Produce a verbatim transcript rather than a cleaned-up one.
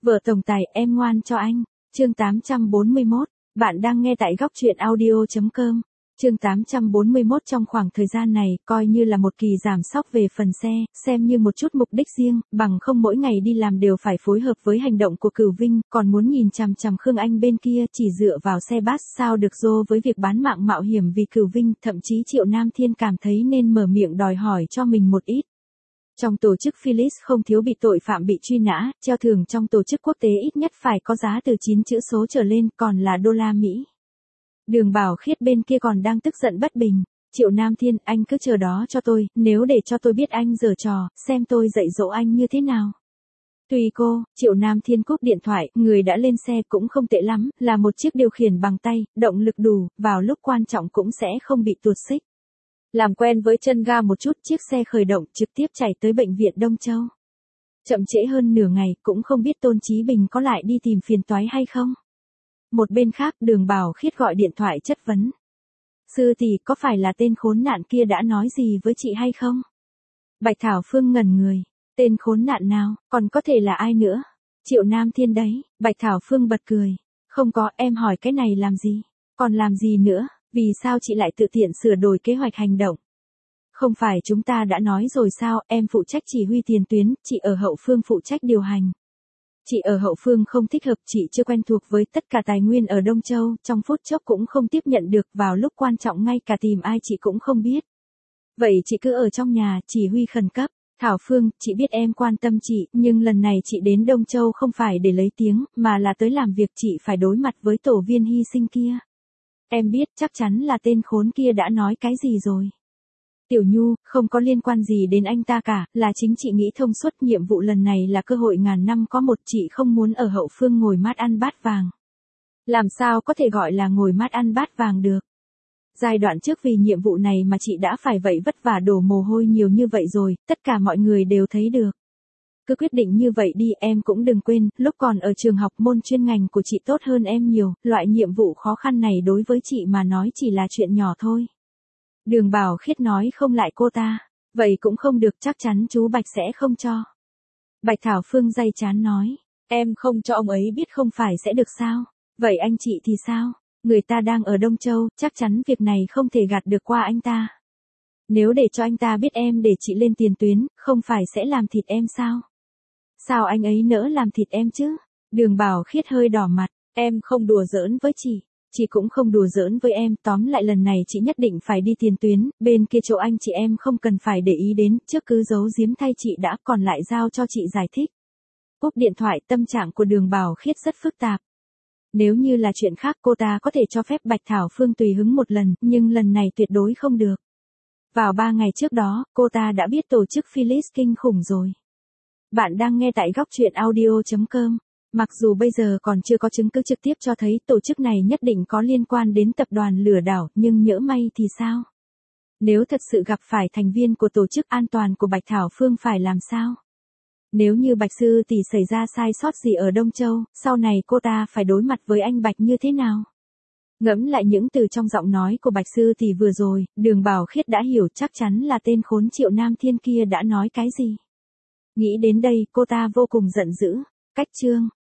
Vợ tổng tài, em ngoan cho anh. Chương tám trăm bốn mươi mốt. Bạn đang nghe tại góc truyện audio chấm com. Chương tám trăm bốn mươi mốt. Trong khoảng thời gian này, coi như là một kỳ giảm sóc về phần xe, xem như một chút mục đích riêng, bằng không mỗi ngày đi làm đều phải phối hợp với hành động của Cửu Vinh, còn muốn nhìn chằm chằm Khương Anh bên kia, chỉ dựa vào xe bus sao được dô với việc bán mạng mạo hiểm vì Cửu Vinh, thậm chí Triệu Nam Thiên cảm thấy nên mở miệng đòi hỏi cho mình một ít. Trong tổ chức Phyllis không thiếu bị tội phạm bị truy nã, treo thưởng trong tổ chức quốc tế ít nhất phải có giá từ chín chữ số trở lên, còn là đô la Mỹ. Đường Bảo Khiết bên kia còn đang tức giận bất bình. Triệu Nam Thiên, anh cứ chờ đó cho tôi, nếu để cho tôi biết anh giở trò, xem tôi dạy dỗ anh như thế nào. Tùy cô, Triệu Nam Thiên cúp điện thoại, người đã lên xe cũng không tệ lắm, là một chiếc điều khiển bằng tay, động lực đủ, vào lúc quan trọng cũng sẽ không bị tuột xích. Làm quen với chân ga một chút, chiếc xe khởi động trực tiếp chạy tới bệnh viện Đông Châu. Chậm trễ hơn nửa ngày, cũng không biết Tôn Chí Bình có lại đi tìm phiền toái hay không. Một bên khác, Đường Bảo Khiết gọi điện thoại chất vấn. Sư tỷ, có phải là tên khốn nạn kia đã nói gì với chị hay không? Bạch Thảo Phương ngẩn người. Tên khốn nạn nào, còn có thể là ai nữa? Triệu Nam Thiên đấy. Bạch Thảo Phương bật cười. Không có, em hỏi cái này làm gì? Còn làm gì nữa? Vì sao chị lại tự tiện sửa đổi kế hoạch hành động? Không phải chúng ta đã nói rồi sao, em phụ trách chỉ huy tiền tuyến, chị ở hậu phương phụ trách điều hành. Chị ở hậu phương không thích hợp, chị chưa quen thuộc với tất cả tài nguyên ở Đông Châu, trong phút chốc cũng không tiếp nhận được, vào lúc quan trọng ngay cả tìm ai chị cũng không biết. Vậy chị cứ ở trong nhà, chỉ huy khẩn cấp. Thảo Phương, chị biết em quan tâm chị, nhưng lần này chị đến Đông Châu không phải để lấy tiếng, mà là tới làm việc, chị phải đối mặt với tổ viên hy sinh kia. Em biết chắc chắn là tên khốn kia đã nói cái gì rồi. Tiểu Nhu, không có liên quan gì đến anh ta cả, là chính chị nghĩ thông suốt, nhiệm vụ lần này là cơ hội ngàn năm có một, chị không muốn ở hậu phương ngồi mát ăn bát vàng. Làm sao có thể gọi là ngồi mát ăn bát vàng được? Giai đoạn trước vì nhiệm vụ này mà chị đã phải vậy vất vả đổ mồ hôi nhiều như vậy rồi, tất cả mọi người đều thấy được. Cứ quyết định như vậy đi, em cũng đừng quên, lúc còn ở trường học môn chuyên ngành của chị tốt hơn em nhiều, loại nhiệm vụ khó khăn này đối với chị mà nói chỉ là chuyện nhỏ thôi. Đường Bảo Khiết nói không lại cô ta, vậy cũng không được, chắc chắn chú Bạch sẽ không cho. Bạch Thảo Phương day chán nói, em không cho ông ấy biết không phải sẽ được sao, vậy anh chị thì sao, người ta đang ở Đông Châu, chắc chắn việc này không thể gạt được qua anh ta. Nếu để cho anh ta biết em để chị lên tiền tuyến, không phải sẽ làm thịt em sao? Sao anh ấy nỡ làm thịt em chứ? Đường Bảo Khiết hơi đỏ mặt, em không đùa giỡn với chị, chị cũng không đùa giỡn với em, tóm lại lần này chị nhất định phải đi tiền tuyến, bên kia chỗ anh chị em không cần phải để ý đến, trước cứ giấu giếm thay chị đã, còn lại giao cho chị giải thích. Cúp điện thoại, tâm trạng của Đường Bảo Khiết rất phức tạp. Nếu như là chuyện khác cô ta có thể cho phép Bạch Thảo Phương tùy hứng một lần, nhưng lần này tuyệt đối không được. Vào ba ngày trước đó, cô ta đã biết tổ chức Phyllis kinh khủng rồi. Bạn đang nghe tại góc truyện audio chấm com. Mặc dù bây giờ còn chưa có chứng cứ trực tiếp cho thấy tổ chức này nhất định có liên quan đến tập đoàn lừa đảo, nhưng nhỡ may thì sao? Nếu thật sự gặp phải thành viên của tổ chức, an toàn của Bạch Thảo Phương phải làm sao? Nếu như Bạch Sư tỷ xảy ra sai sót gì ở Đông Châu, sau này cô ta phải đối mặt với anh Bạch như thế nào? Ngẫm lại những từ trong giọng nói của Bạch Sư tỷ vừa rồi, Đường Bảo Khiết đã hiểu chắc chắn là tên khốn Triệu Nam Thiên kia đã nói cái gì. Nghĩ đến đây, cô ta vô cùng giận dữ. Cách chương